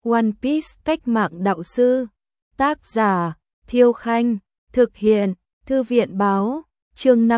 One Piece cách mạng đạo sư. Tác giả Thiêu Khanh. Thực hiện Thư viện Báo. Chương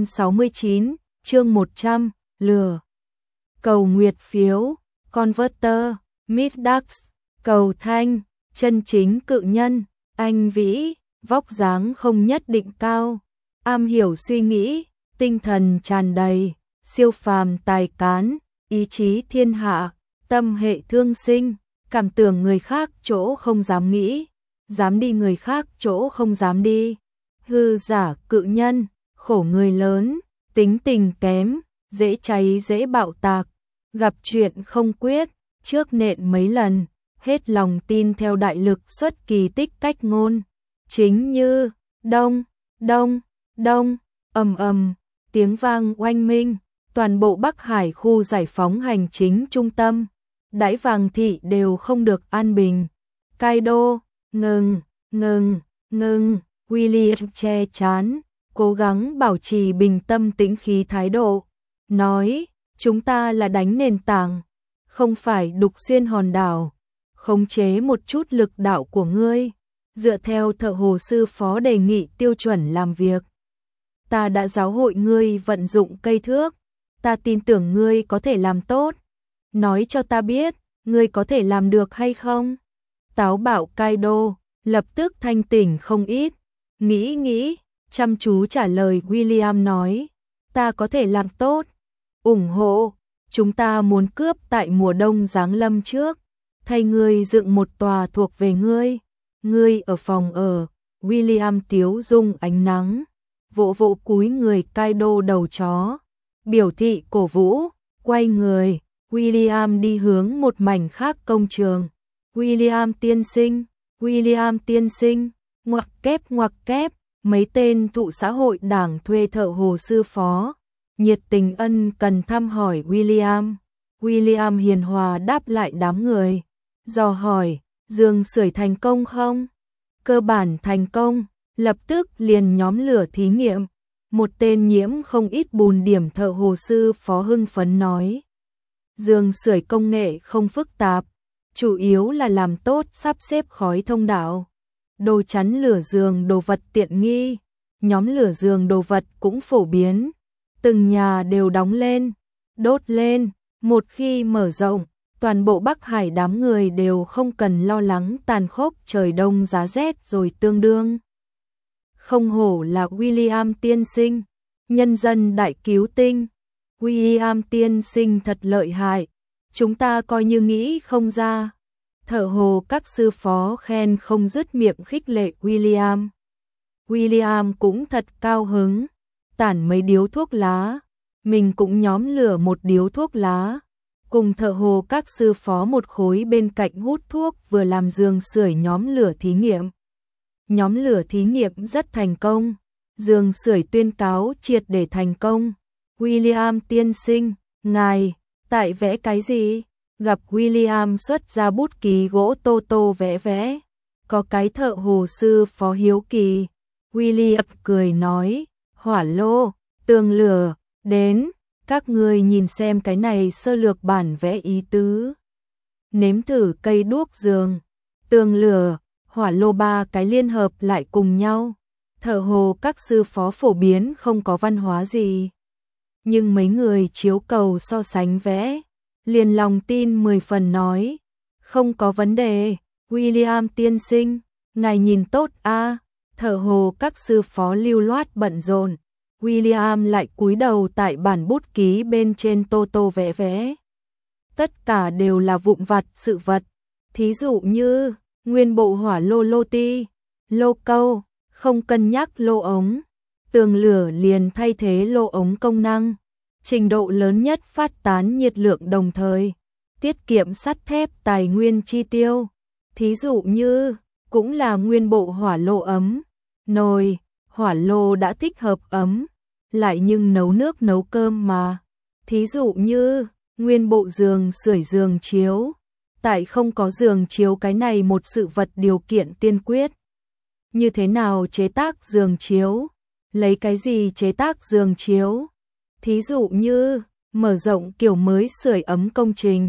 569, chương 100, lừa. Cầu nguyệt phiếu, Converter, Midax, cầu thanh, chân chính cự nhân, anh vĩ, vóc dáng không nhất định cao, am hiểu suy nghĩ, tinh thần tràn đầy, siêu phàm tài cán, ý chí thiên hạ, tâm hệ thương sinh, cảm tưởng người khác chỗ không dám nghĩ, dám đi người khác chỗ không dám đi. Hư giả cự nhân, khổ người lớn, tính tình kém, dễ cháy dễ bạo tạc, gặp chuyện không quyết, trước nện mấy lần, hết lòng tin theo đại lực xuất kỳ tích cách ngôn. Chính như đông, đông, đông, ầm ầm, tiếng vang oanh minh, toàn bộ Bắc Hải khu giải phóng hành chính trung tâm, đãi Vàng thị đều không được an bình. Kaido, ngừng, ngừng, ngừng. William che chán, cố gắng bảo trì bình tâm tĩnh khí thái độ, nói, chúng ta là đánh nền tảng, không phải đục xuyên hòn đảo, khống chế một chút lực đạo của ngươi, dựa theo thợ hồ sư phó đề nghị tiêu chuẩn làm việc. Ta đã giáo hội ngươi vận dụng cây thước, ta tin tưởng ngươi có thể làm tốt, nói cho ta biết, ngươi có thể làm được hay không? Táo bạo Kaido, lập tức thanh tỉnh không ít. Nghĩ, chăm chú trả lời William nói, ta có thể làm tốt, ủng hộ, chúng ta muốn cướp tại mùa đông giáng lâm trước, thay ngươi dựng một tòa thuộc về ngươi ở phòng ở. William tiếu dung ánh nắng, vỗ vỗ cúi người Kaido đầu chó, biểu thị cổ vũ, quay người, William đi hướng một mảnh khác công trường. William tiên sinh. Ngoặc kép, mấy tên thụ xã hội đảng thuê thợ hồ sư phó, nhiệt tình ân cần thăm hỏi William. William hiền hòa đáp lại đám người, dò hỏi, giường sưởi thành công không? Cơ bản thành công, lập tức liền nhóm lửa thí nghiệm. Một tên nhiễm không ít bùn điểm thợ hồ sư phó hưng phấn nói, giường sưởi công nghệ không phức tạp, chủ yếu là làm tốt sắp xếp khói thông đạo. Đồ chắn lửa giường đồ vật tiện nghi, nhóm lửa giường đồ vật cũng phổ biến, từng nhà đều đóng lên, đốt lên, một khi mở rộng, toàn bộ Bắc Hải đám người đều không cần lo lắng tàn khốc trời đông giá rét rồi tương đương. Không hổ là William tiên sinh, nhân dân đại cứu tinh, William tiên sinh thật lợi hại, chúng ta coi như nghĩ không ra. Thợ hồ các sư phó khen không dứt miệng khích lệ William. William cũng thật cao hứng, tản mấy điếu thuốc lá, mình cũng nhóm lửa một điếu thuốc lá, cùng thợ hồ các sư phó một khối bên cạnh hút thuốc vừa làm giường sưởi nhóm lửa thí nghiệm. Nhóm lửa thí nghiệm rất thành công, giường sưởi tuyên cáo triệt để thành công. William tiên sinh, ngài, tại vẽ cái gì? Gặp William xuất ra bút ký gỗ tô vẽ, có cái thợ hồ sư phó hiếu kỳ. William cười nói, hỏa lô, tường lửa, đến, các người nhìn xem cái này sơ lược bản vẽ ý tứ. Nếm thử cây đuốc giường, tường lửa, hỏa lô ba cái liên hợp lại cùng nhau. Thợ hồ các sư phó phổ biến không có văn hóa gì, nhưng mấy người chiếu cầu so sánh vẽ, liền lòng tin 10 phần nói, không có vấn đề, William tiên sinh, ngài nhìn tốt a. Thợ hồ các sư phó lưu loát bận rộn, William lại cúi đầu tại bản bút ký bên trên tô vẽ. Tất cả đều là vụn vặt sự vật, thí dụ như nguyên bộ hỏa lô ti, lô câu, không cân nhắc lô ống, tường lửa liền thay thế lô ống công năng. Trình độ lớn nhất phát tán nhiệt lượng đồng thời, tiết kiệm sắt thép tài nguyên chi tiêu. Thí dụ như, cũng là nguyên bộ hỏa lô ấm, nồi, hỏa lô đã thích hợp ấm, lại nhưng nấu nước nấu cơm mà. Thí dụ như, nguyên bộ giường sưởi giường chiếu, tại không có giường chiếu cái này một sự vật điều kiện tiên quyết. Như thế nào chế tác giường chiếu? Lấy cái gì chế tác giường chiếu? Thí dụ như, mở rộng kiểu mới sưởi ấm công trình,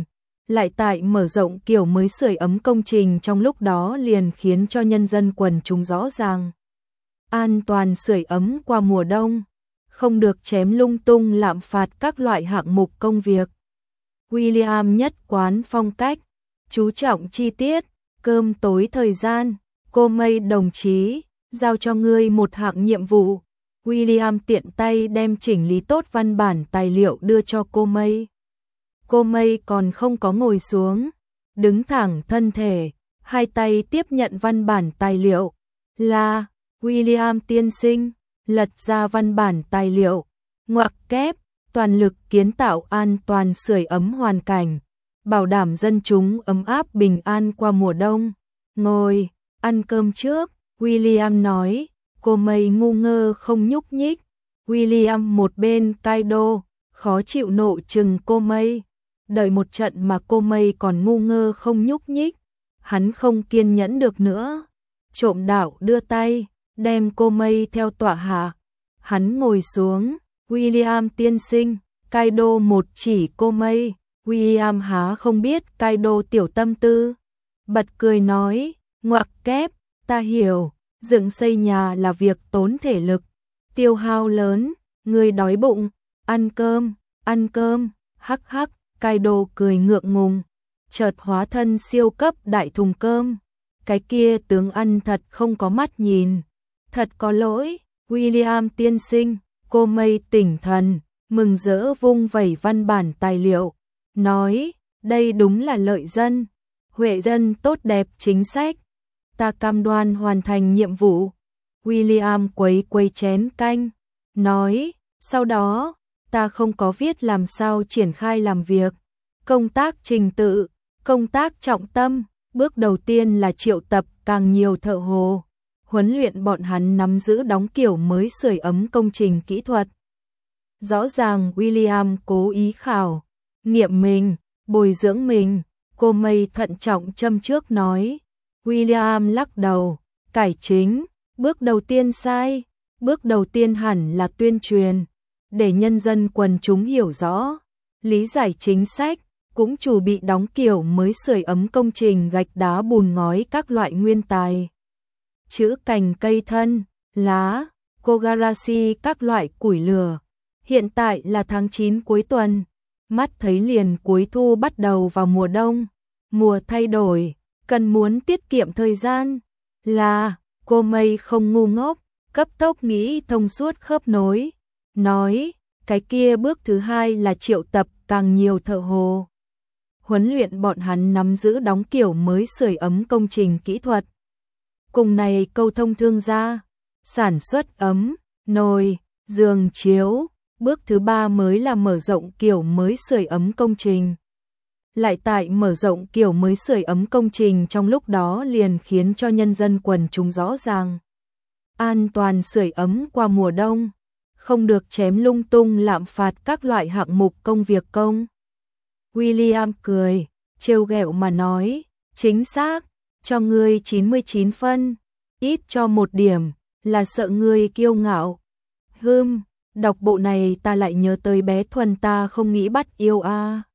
lại tại mở rộng kiểu mới sưởi ấm công trình trong lúc đó liền khiến cho nhân dân quần chúng rõ ràng. An toàn sưởi ấm qua mùa đông, không được chém lung tung lạm phạt các loại hạng mục công việc. William nhất quán phong cách, chú trọng chi tiết, cơm tối thời gian, cô May đồng chí, giao cho ngươi một hạng nhiệm vụ. William tiện tay đem chỉnh lý tốt văn bản tài liệu đưa cho cô May. Cô May còn không có ngồi xuống, đứng thẳng thân thể, hai tay tiếp nhận văn bản tài liệu. Là, William tiên sinh, lật ra văn bản tài liệu, ngoặc kép, toàn lực kiến tạo an toàn sưởi ấm hoàn cảnh, bảo đảm dân chúng ấm áp bình an qua mùa đông. Ngồi, ăn cơm trước, William nói. Cô May ngu ngơ không nhúc nhích. William một bên cai đô, khó chịu nộ chừng cô May. Đợi một trận mà cô May còn ngu ngơ không nhúc nhích, hắn không kiên nhẫn được nữa. Trộm đạo đưa tay, đem cô May theo tọa hạ. Hắn ngồi xuống, William tiên sinh, cai đô một chỉ cô May. William há không biết cai đô tiểu tâm tư. Bật cười nói, ngoặc kép, ta hiểu. Dựng xây nhà là việc tốn thể lực, tiêu hao lớn, người đói bụng, ăn cơm, hắc hắc, cai đô cười ngượng ngùng, chợt hóa thân siêu cấp đại thùng cơm. Cái kia tướng ăn thật không có mắt nhìn, thật có lỗi, William tiên sinh. Cô May tỉnh thần, mừng rỡ vung vẩy văn bản tài liệu, nói, đây đúng là lợi dân, huệ dân tốt đẹp chính sách. Ta cam đoan hoàn thành nhiệm vụ. William quấy quấy chén canh, nói, sau đó, ta không có viết làm sao triển khai làm việc. Công tác trình tự, công tác trọng tâm, bước đầu tiên là triệu tập càng nhiều thợ hồ, huấn luyện bọn hắn nắm giữ đóng kiểu mới sưởi ấm công trình kỹ thuật. Rõ ràng William cố ý khảo, nghiệm mình, bồi dưỡng mình. Cô May thận trọng châm trước nói. William lắc đầu, cải chính, bước đầu tiên sai, bước đầu tiên hẳn là tuyên truyền, để nhân dân quần chúng hiểu rõ, lý giải chính sách, cũng chuẩn bị đóng kiểu mới sưởi ấm công trình gạch đá bùn ngói các loại nguyên tài. Chữ cành cây thân, lá, kogarashi các loại củi lửa. Hiện tại là tháng 9 cuối tuần, mắt thấy liền cuối thu bắt đầu vào mùa đông, mùa thay đổi. Cần muốn tiết kiệm thời gian, là, cô May không ngu ngốc, cấp tốc nghĩ thông suốt khớp nối, nói, cái kia bước thứ hai là triệu tập càng nhiều thợ hồ. Huấn luyện bọn hắn nắm giữ đóng kiểu mới sưởi ấm công trình kỹ thuật. Cùng này câu thông thương gia, sản xuất ấm, nồi, giường chiếu, bước thứ ba mới là mở rộng kiểu mới sưởi ấm công trình. Lại tại mở rộng kiểu mới sưởi ấm công trình trong lúc đó liền khiến cho nhân dân quần chúng rõ ràng. An toàn sưởi ấm qua mùa đông, không được chém lung tung lạm phạt các loại hạng mục công việc công. William cười, trêu ghẹo mà nói, chính xác, cho ngươi 99 phân, ít cho 1 điểm, là sợ ngươi kiêu ngạo. Đọc bộ này ta lại nhớ tới bé Thuần ta không nghĩ bắt yêu a.